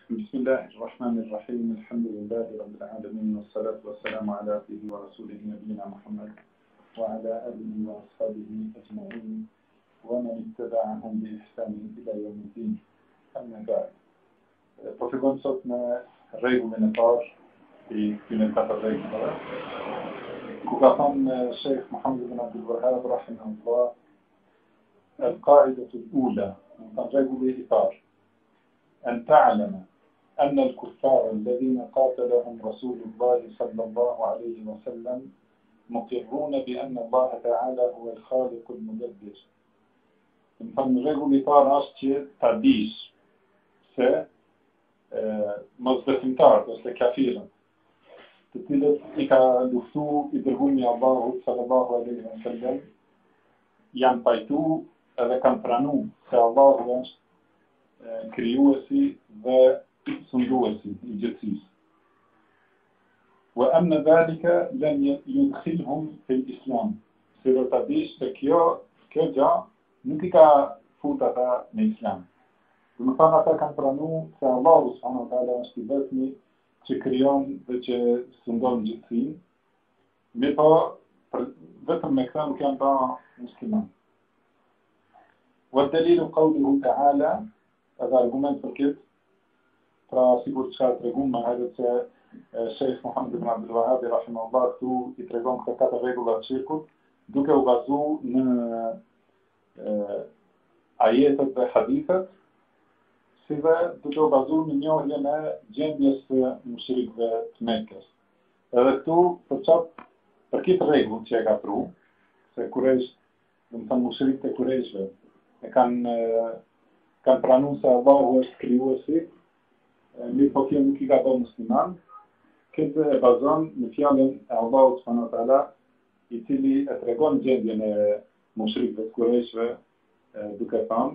بسم الله الرحمن الرحيم الحمد لله رب العالمين والصلاة والسلام على عبده ورسوله نبينا محمد وعلى آله وأصحابه أجمعين ومن اتبعهم بإحسان إلى يوم الدين أما بعد. Profigon sot me rregulin e parë I këtyre katër rregullave, ku ka thënë Sheikh Muhammed ibn Abdul Wahhab rahimahullah القاعدة الأولى من الرجل إطار أن تعلم أن الكفار الذين قاتلهم رسول الله صلى الله عليه وسلم مقرون بأن الله تعالى هو الخالق المدبر. من الرجل إطار أشتي تديش se mosbesimtarët ose kafirët, të cilët I ka luftu I dërgumi Allahut sallallahu alaihi wasallam, janë pajtu edhe kanë pranu se Allahu është krijuesi dhe sunduesi I gjithësisë. Wa anna dhalika lam yudkhilhum fil Islam. Se do ta dish se kjo gjë nuk I ka fut ata në Islam. Dhe më thanë ata kanë pranu se Allahu subhanahu wa taala është I vetmi që krijon dhe që sundon gjithësinë, me po vetëm me këtë nuk janë ta musliman. والدليل قوله تعالى هذا argument për këtë, pra sigur që ka treguar më herët se Sheikh Muhammed ibn Abdul Wahhab rahimahullah këtu I tregon këto katër rregulla të shirkut, duke u bazuar në ajetet dhe hadithet, si dhe duke u bazuar në njohjen e gjendjes së mushrikëve të Mekës. Edhe këtu për këtë rregull që e ka pru, se Kurejsh, do të thënë mushrikët e Kurejshve, e kanë pranu se Allahu është krijuesi, mirë po kjo nuk I ka bërë musliman, këtë e bazon në fjalën e Allahut subhanahu wa taala, I cili e tregon gjendjen e mushrikëve të Kurejshve, duke thënë: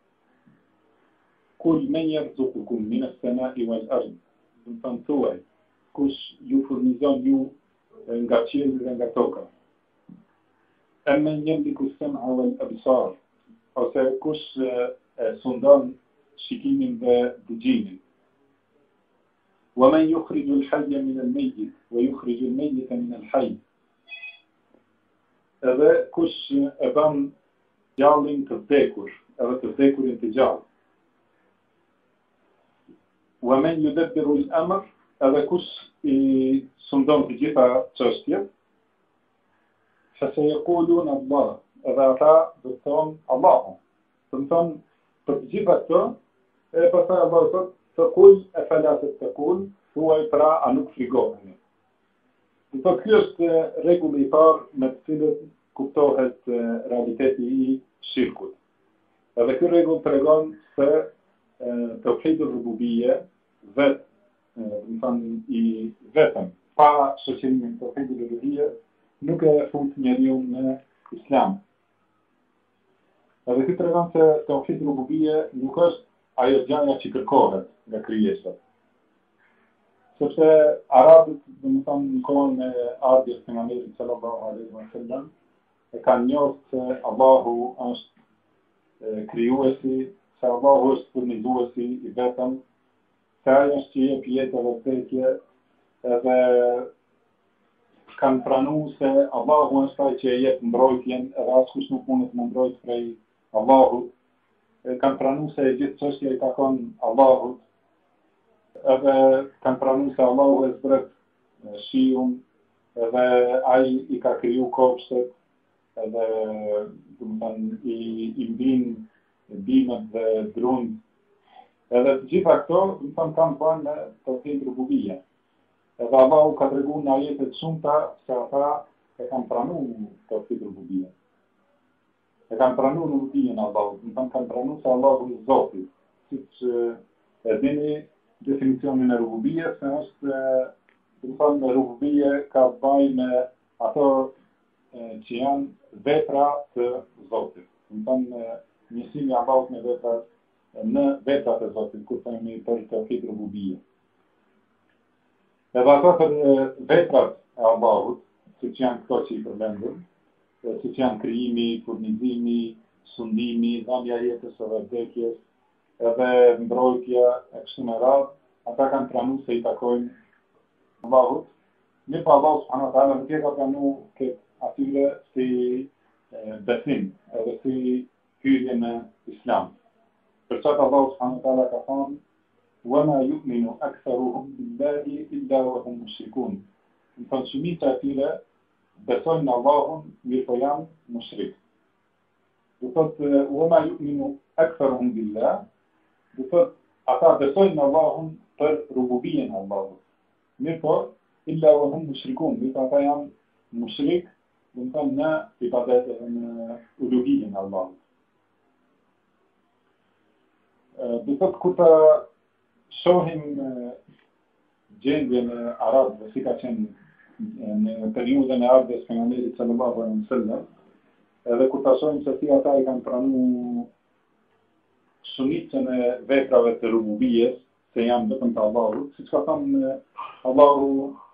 Kul men yarzuqukum min as-sama'i wal ard. Do të thënë thuaj, kush ju furnizon ju nga qielli dhe nga toka. Amman yamliku as-sam'a wal absar. Ose kush sundon shikimin dhe dëgjimin. Wa man yukhriju al-hayya min al-mayyit wa yukhriju al-mayyita min al-hayy. Edhe kush e bën gjallin të vdekur, edhe të vdekurin të gjallë. Wa man yudabbiru al-amr, edhe kush I sundon të gjitha çështjet. Fasayaquluna Allah. Edhe ata do të thonë Allahu. Do të thonë për të gjitha këto, e pastaj Allahu thotë: "Faqul afala tattaqun", thuaj pra a nuk frigoheni. Do të thotë ky është rregulli I parë me të cilët kuptohet realiteti I shirkut. Edhe ky rregull tregon se tauhidul rububiyye do të thonë I vetëm pa shoqërimin tauhidul uluhiyye nuk e fut njeriu në Islam. Edhe këtë tregon se tauhid rububiyye nuk është ajo gjëja që kërkohet nga krijesat. Sepse arabët, do të thonë në kohën e ardhjes së pejgamberit sallallahu alaihi wasallam, e kanë njohur se Allahu është krijuesi, se Allahu është furnizuesi I vetëm, se ai është që jep jetë dhe vdekje, edhe kanë pranuar se Allahu është ai që jep mbrojtjen, edhe askush nuk mund të mbrojtë prej Allahut, kanë pranuar se gjithë çështja I takon Allahut, edhe kanë pranuar se Allahu e zbret shiun, edhe ai I ka kriju kopshtet, edhe do të thënë I mbin bimët dhe drunë, edhe të gjitha këto do të thënë kanë bërë në tauhid rububiyye. Edhe Allahu ka treguar në ajete të shumta se ata e kanë pranuar tauhid rububiyye. E kanë pranuar rububiyyen e Allahut, do të thënë kanë pranuar se Allahu është Zoti, siç e dini definicionin e rububiyes, se është, do të thënë rububiyye ka bëj me ato që janë vepra të Zotit. Do të thënë njësimi I Allahut me veprat në veprat e Zotit, kur themi për tauhid rububiyye. Edhe ato për veprat e Allahut, siç janë këto që I përmendëm, siç janë krijimi, furnizimi, sundimi, dhënia jetës edhe vdekjes, edhe mbrojtja e kështu me radhë, ata kanë pranu se I takojnë Allahut. Mirë pa Allah subhanahu wa ta'ala nuk e ka pranu këtë atyre si besim edhe si hyrje në Islam. Për çfarë Allah subhanahu wa ta'ala ka thonë وَمَا يُؤْمِنُ أَكْثَرُهُمْ بِاللَّهِ إِلَّا وَهُمْ مُشْرِكُونَ. Në thonë shumica e tyre besojnë në Allahun, mirë po janë mushrik. Do thotë وَمَا يُؤْمِنُ أَكْثَرُهُمْ بِاللَّهِ, do thotë ata besojnë në Allahun për rububiyen e Allahut. Mirë po, illa وَهُمْ مُشْرِكُونَ, mirë po ata janë mushrik, do thonë në ibadet e në uluhiyen e Allahut. Do thotë kur ta shohim gjendjen e arabëve, si ka qenë në periudhën e ardhes pejgamberit sallallahu alaihi wasallam, edhe kur ta shohim se si ata I kanë pranu shumicën e veprave të rububijes, se janë vetëm të Allahut, siç ka thënë Allahu,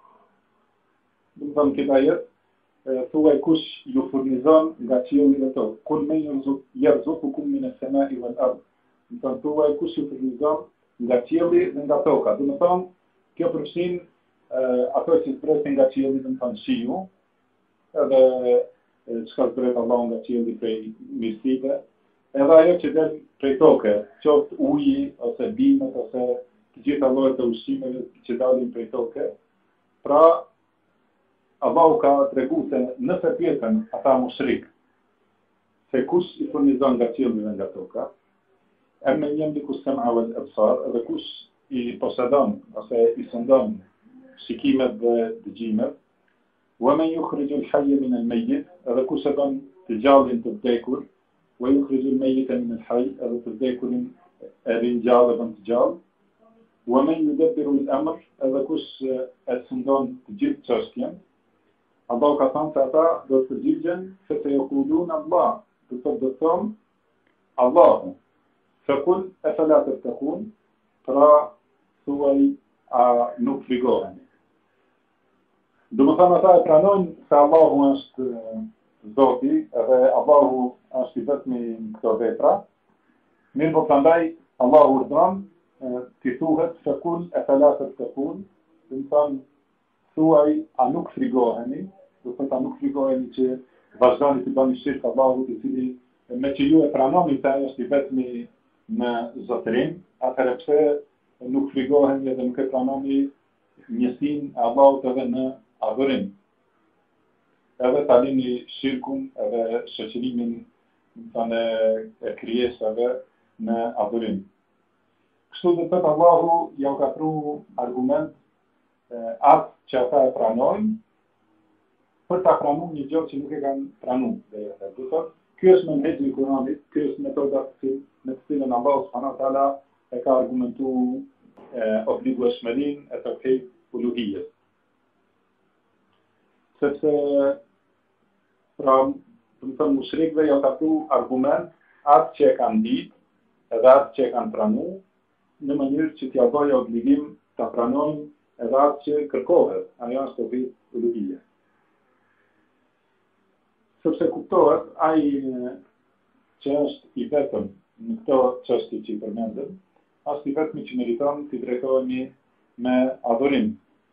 do të thonë këtë ajet, thuaj kush ju furnizon nga qielli dhe tokë, kul men yarzuqukum min as-sama'i wal ard. Do të thonë thuaj kush ju furnizon nga qielli dhe nga toka. Do të thonë kjo përfshin ato që zbresin nga qielli, do të thonë shiu, edhe çka zbret Allahu nga qielli prej mirësive, edhe ajo që del prej toke, qoftë uji ose bimët ose të gjitha llojet e ushqimeve që dalin prej toke. Pra Allahu ka treguar se nëse pyeten ata mushrik se kush I furnizon nga qielli dhe nga toka, emmen yamliku as-sam'a wal absar, edhe kush I posedon ose I sundon shikimet dhe dëgjimet, wa man yukhriju al-hayya min al-mayyit, edhe kush e bën të gjallin të vdekur, wa yukhriju al-mayyita min al-hayy, edhe të vdekurin e ringjall e bën të gjallë, wa man yudabbiru al-amr, edhe kush e sundon të gjithë çështjen. Allahu ka thënë se ata do të përgjigjen se të yaqulun Allah, do të thonë Allahu. Fekul e felatet të kun, pra thuaj a nuk frigoheni. Do më thënë ata e pranojnë se Allahu është Zoti, edhe Allahu është I vetmi në këto vepra, mirë po prandaj Allahu urdhëron t'i thuhet fekul e felatet të kun, do më thënë thuaj a nuk frigoheni, do thëtë a nuk frigoheni që vazhdoni t'i bani shirk Allahut, I cili me që ju e pranoni se është I vetmi në zotërim, atëherë pse nuk frigoheni edhe nuk e pranoni njësinë e Allahut edhe në adhurim. Edhe ta lini shirkun edhe shoqërimin e krijesave në adhurim. Kështu do thotë Allahu ja ka pru argument atë që ata e pranojnë për ta pranuar një gjë që nuk e kanë pranuar. Do thotë ky është menhexhi I Kuranit, ky është metoda në të cilën Allah subhanahu wa taala e ka argumentuar obligueshmërinë e tauhid uluhijes. Sepse pra, do të thonë mushrikëve ja ka pru argument atë që e kanë ditë edhe atë që e kanë pranuar në mënyrë që t'ia bëjë obligim ta pranojnë edhe atë që kërkohet, ajo është tauhid uluhije. Sepse kuptohet ai që është I vetëm në këto çështje që I përmendëm, është I vetmi që meriton të drejtohemi me adhurim.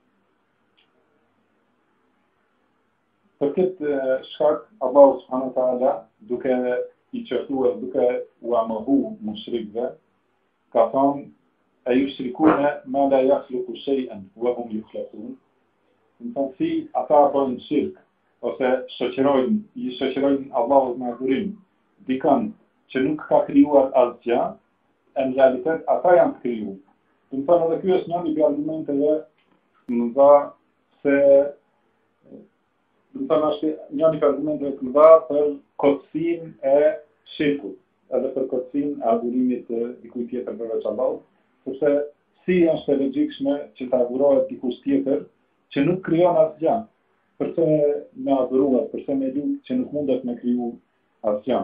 Për këtë shkak Allahu subhanahu wa taala duke I çertuar, duke u amohu mushrikëve, ka thonë e yushrikune ma la yakhluqu shay'an wa hum yukhlaqun. Në thonë si ata bëjnë shirk ose shoqërojnë Allahut me adhurim dikën që nuk ka krijuar asgjë, në realitet ata janë të krijuar. Do të thonë edhe ky është një nga argumenteve mëdha se do të thonë është një nga argumenteve të mëdha për kotësinë e shirkut, edhe për kotësinë e adhurimit të dikujt tjetër përveç Allahut, sepse si është e logjikshme që të adhurohet dikush tjetër që nuk krijon asgjë. Përse me adhuruar, përse me lutë që nuk mundet me kriju asgjë.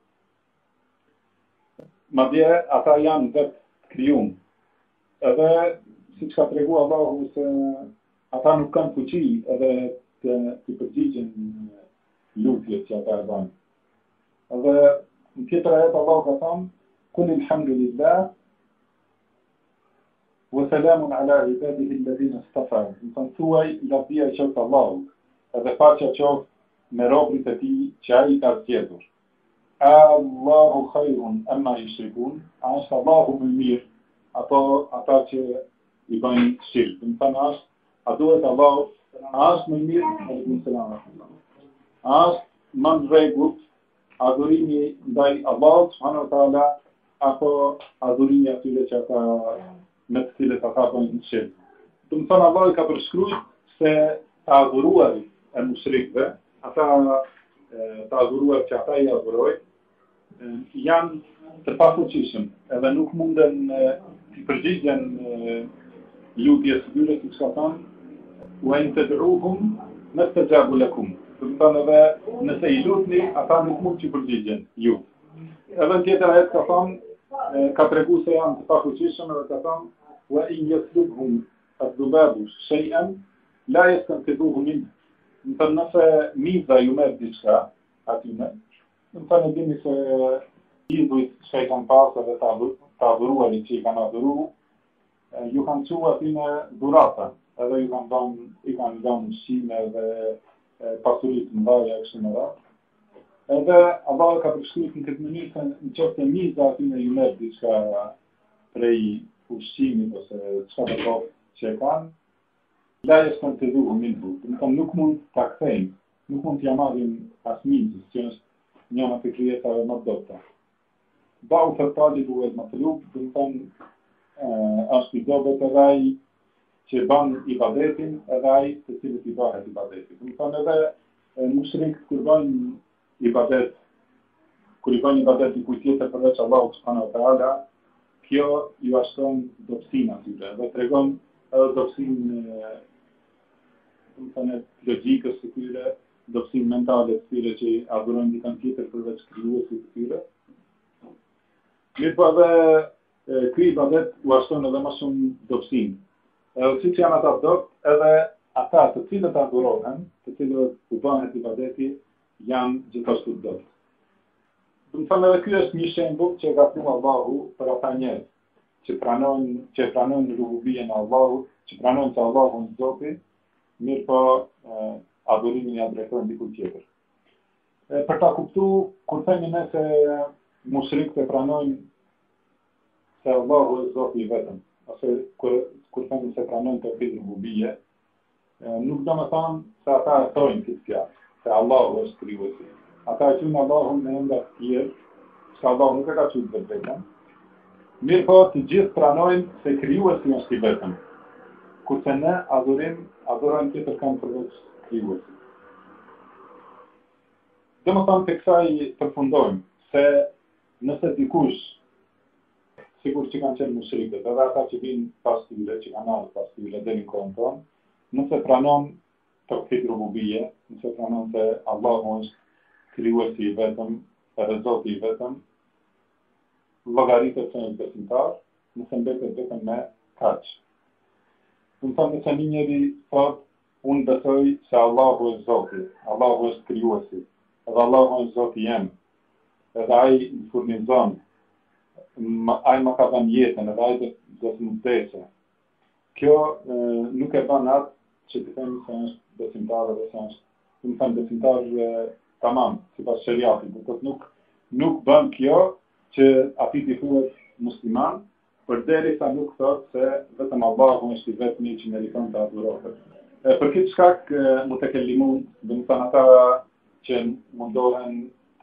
Madje ata janë vetë krijuar. Edhe siç ka treguar Allahu se ata nuk kanë fuqi edhe të përgjigjen lutjes që ata e bëjnë. Edhe në tjetër ajet Allahu ka thënë: "Kul alhamdulillah wa salamun ala ibadihi alladhina istafa. Do të thuaj lavdia e qoftë Allahut, edhe paqja qoftë me robërit e tij që ai ka zgjedhur. Allahu khairun amma yushrikun, a është Allahu më mirë apo ata që i bëjnë shirk. Do të thonë a duhet Allahu, a është më mirë, alaykum selam, a është më në rregull adhurimi ndaj Allahut subhanahu wa taala apo adhurimi atyre që ata me të cilët ata bëjnë shirk. Do të thonë Allahu ka përshkruar se të adhuruarit e mushrikëve, ata të adhuruar që ata i adhurojnë, janë të pafuqishëm, edhe nuk munden të përgjigjen lutjes së tyre, siç ka thënë, wa in tad'uhum nastajabu lakum. Do të thonë edhe nëse i lutni, ata nuk mund të përgjigjen ju. Edhe tjetër ajet ka thënë, ka treguar se janë të pafuqishëm, edhe ka thënë wa in yaslubhum ad-dubabu shay'an la yastanqidhuhu minhu. Do të thonë nëse miza ju merr diçka atyne, do të thonë dini se idhujt që i kanë pasë dhe të adhuruarit që i kanë adhuru, ju kanë qua atyne dhurata, edhe i kanë dhënë ushqime dhe pasurit në dhaja e kështu me radhë. Edhe Allah ka përshkruar në këtë mënyrë se në qoftë e miza atyne ju merr diçka prej ushqimit ose çka do të që e kanë, la yastanqidhuhu minhu. Do të thonë nuk mund ta kthejnë, nuk mund t'ia marrin as mizës, që është njëra të krijesave më të dobta. Bau të talibu e matlub, do të thonë është i dobët edhe ai që bën ibadetin, edhe ai të cilët i bëhet ibadeti. Do të thonë edhe mushrikët kur bëjnë ibadet, kur i bëjnë ibadet dikujt tjetër përveç Allahut subhanahu wa taala, kjo ju ashton dobësinë atyre, dhe tregon edhe dobësinë do të thonë logjikës së tyre, dobësinë mentale të tyre që adhurojnë dikën tjetër përveç krijuesit të tyre. Mirë po edhe ky ibadet u ashton edhe më shumë dobësinë. Edhe siç janë ata dobët, edhe ata të cilët adhurohen, të cilët u bëhet ibadeti, janë gjithashtu dobët. Do të thonë edhe ky është një shembull që ka thënë Allahu për ata njerëz që pranojnë rububien e Allahut, që pranojnë se Allahu është Zoti, mirë po adhurimin ja drejtojnë dikujt tjetër. Për ta kuptuar, kur themi ne se mushrikët e pranojnë se Allahu është Zoti i vetëm, ose kur themi se pranojnë tauhid rububie, nuk do të thonë se ata e thojnë këtë fjalë, se Allahu është krijuesi. Ata e quajnë Allahun me emra të tjerë, se Allahu nuk e ka thënë vetëm. Mirë po të gjithë pranojnë se krijuesi është i vetëm. Kurse ne adhurojmë tjetër kanë përveç krijuesit. Dhe më thamë të kësaj përfundojmë, se nëse dikush, sikur që kanë qenë mushrikët, edhe ata që vinë pas tyre, që kanë ardhur pas tyre deri në kohën tonë, nëse pranon tauhid rububie, nëse pranon se Allahu është krijuesi i vetëm, edhe Zoti i vetëm, llogaritet se është besimtar, nëse mbetet vetëm me kaq. Do të thonë se një njeri thotë, unë besoj se Allahu është Zoti, Allahu është krijuesi, edhe Allahu është Zoti jem, edhe ai më furnizon, ai më ka dhënë jetën, edhe ai do të më vdesë. Kjo nuk e bën atë që të themi se është besimtar dhe se është, do të thënë besimtar tamam, sipas shariatit, do të thotë nuk bën kjo që ati t'i thuhet musliman, përderisa nuk thotë se vetëm Allahu është i vetmi që meriton të adhurohet. Për këtë shkak mutakellimun, do të thonë ata që mundohen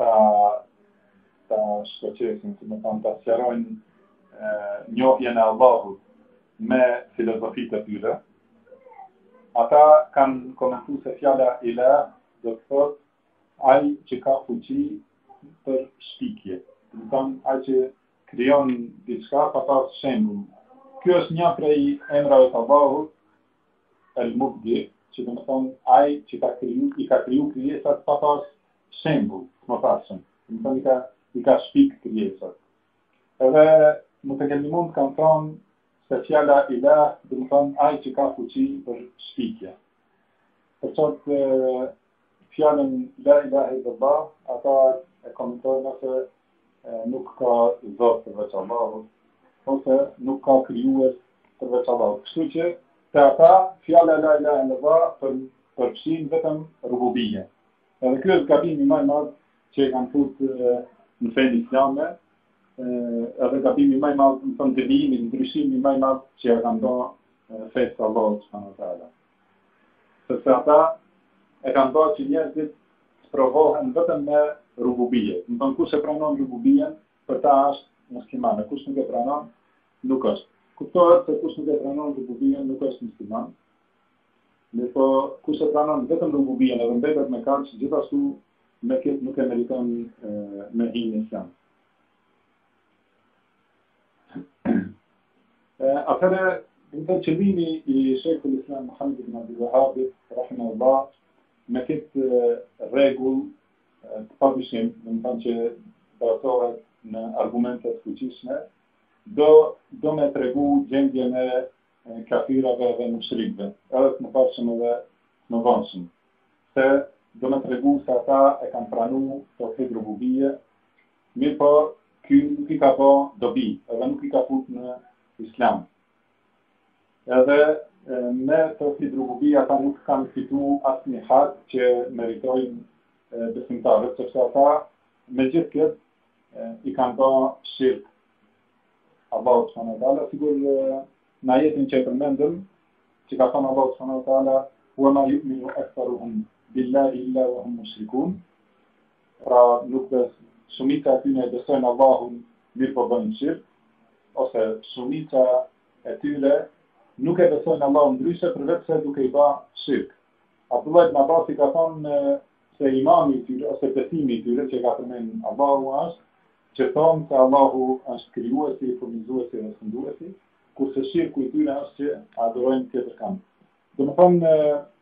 ta shkoqesin, do të thonë ta sqarojnë njohjen e Allahut me filozofitë e tyre, ata kanë komentuar se fjala ilah do të thotë ai që ka fuqi për shpikje. Do të thonë ai që krijon diçka pa pas shembull. Ky është një prej emrave të Allahut, el-Mubdi, që do të thonë ai që i ka kriju krijesat pa pas shembull, më pasëm. Do të thonë i ka shpik krijesat. Edhe mutakellimun kanë thonë se fjala ilah do të thonë ai që ka fuqi për shpikje. Për çfarë fjalën la ilaha illallah, ata e komentojnë se nuk ka Zot përveç Allahut, ose nuk ka krijues përveç Allahut. Kështu që te ata fjala la ilaha illallah përfshin vetëm rububie. Edhe ky është gabimi më i madh që e kanë futur në fenë islame, edhe gabimi më i madh në fund të devijimit, ndryshimi më i madh që e kanë bërë fetë të Allahut subhanahu wa taala. Sepse ata e kanë bërë që njerëzit të provohen vetëm me rububie. Do të thonë kush e pranon rububien, për ta është musliman, kush nuk e pranon, nuk është. Kuptohet se kush nuk e pranon rububien nuk është musliman. Dhe po kush e pranon vetëm rububien edhe mbetet me kaq, gjithashtu me këtë nuk e meriton me hinë islam. Atëherë, në qëllimi i Sheikhul Islam Muhammed ibn Abdul Wahhab, rahimahullah, me këtë rregull të padyshim, do të thonë që bazohet në argumente të fuqishme, do me tregu gjendjen e kafirave dhe mushrikëve, edhe të mëparshëm edhe të mëdhenshëm. Se do me tregu se ata e kanë pranuar tauhid rububie, mirë po ky nuk i ka bë dobi, edhe nuk i ka futur në islam. Edhe me tauhid rububie ata nuk kanë fituar asnjë hak që meritojnë besimtarët, sepse ata me gjithë këtë i kanë bërë shirk Allahu subhanahu wa taala, sigur në ajetin që e përmendëm, që ka thënë Allahu subhanahu wa taala, wa ma yu'minu aktharuhum billahi illa wa hum mushrikun. Pra nuk shumica e tyre besojnë Allahun, mirë po bëjnë shirk, ose shumica e tyre nuk e besojnë Allahun ndryshe përveç se duke i bërë shirk. Abdullah ibn Abbas ka thënë se imani i tyre ose besimi i tyre që ka përmendur Allahu është që thonë se Allahu është krijuesi, furnizuesi dhe shënduesi, kurse shirku i tyre është që adhurojnë tjetër kënd. Do të thonë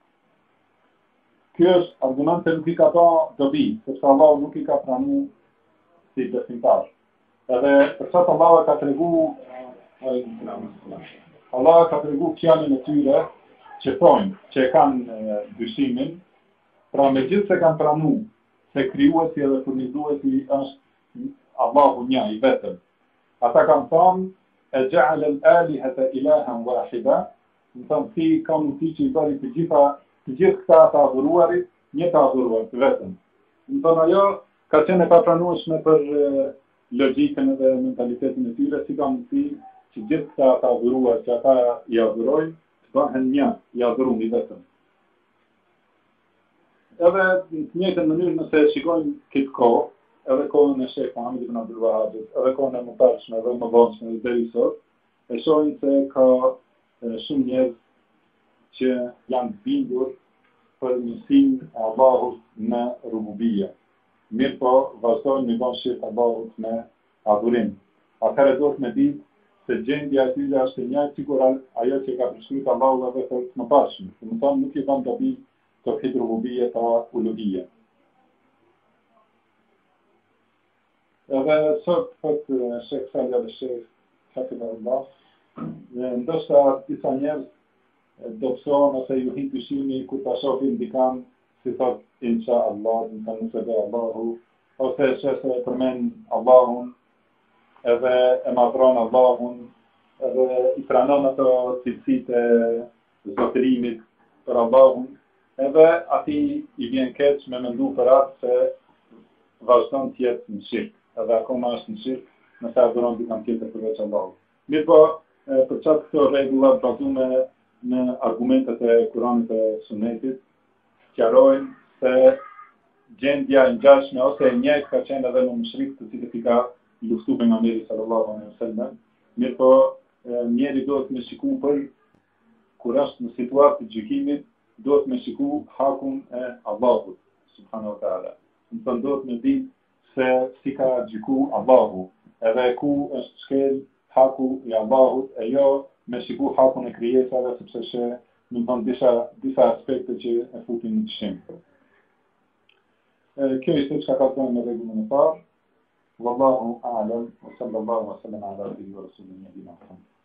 ky është argument që nuk i ka bërë dobi, sepse Allahu nuk i ka pranuar si besimtar. Edhe për çfarë Allahu ka treguar Allah ka tregu fjalën e tyre që thonë që e kanë dyshimin, pra me gjithë se kanë pranu se krijuesi dhe furnizuesi është Allahu një i vetëm. Ata kanë thonë e ja'ala al-alihata ilahan wahida, do të thonë ti ka mundësi që i bëri të gjithë këta të adhuruarit, një të adhuruar të vetëm. Do të thonë ajo ka qenë e papranueshme për logjikën dhe mentalitetin e tyre, si ka mundësi që gjithë këta të adhuruar që ata i adhurojnë, të bëhen një, i adhurumi vetëm. Edhe në të njëjtën mënyrë nëse shikojmë këtë kohë, edhe kohën e Sheikh Muhammed ibn Abdul Wahhab, edhe kohën e mëparshme dhe mëdhenshme deri sot, e shohim se ka shumë njerëz që janë të bindur për njësinë e Allahut në rububie. Mirë po vazhdojnë me bën shirk Allahut me adhurim. Atëherë duhet me ditë se gjendja e tyre është e njëjtë sikur ajo që ka preskrituar Allahu edhe të mëparshëm. Do të thonë nuk i bën dobi tauhid rububie pa uluhie. Edhe sot thotë Sheikh Salih al-Sheikh hafidhahullah, ndoshta disa njerëz do pësohen ose ju hin dyshimi kur ta shohin dikan si thot insha Allah, nëse do Allahu, ose se përmend Allahun, edhe e madhron Allahun, edhe i pranon ato cilësitë e zotërimit për Allahun, edhe ati i vjen keq me mendu për atë se vazhdon të jetë në shirk, edhe akoma është në shirk, nëse adhuron dikam tjetër përveç Allahut. Mirë po, për çfarë këto rregulla bazume në argumentet e Kuranit e Sunetit, sqarojnë se gjendja e ngjashme ose e njëjtë ka qenë edhe në mushrikët të cilët i ka luftu pejgamberi sallallahu alaihi wasallam. Mirë po, njeri duhet me shiku për kur është në situatë të gjykimit, duhet me shiku hakun e Allahut subhanahu wa taala. Do duhet me ditë se si ka gjyku Allahu, edhe ku është shkel haku i Allahut, e jo me shiku hakun e krijesave, sepse që në thonë disa aspekte që e futin në dyshim. Kjo ishte çka ka thënë në rregullin e parë. Wallahu a'lam wa sallallahu wa sallam ala nabiyyina Muhammad.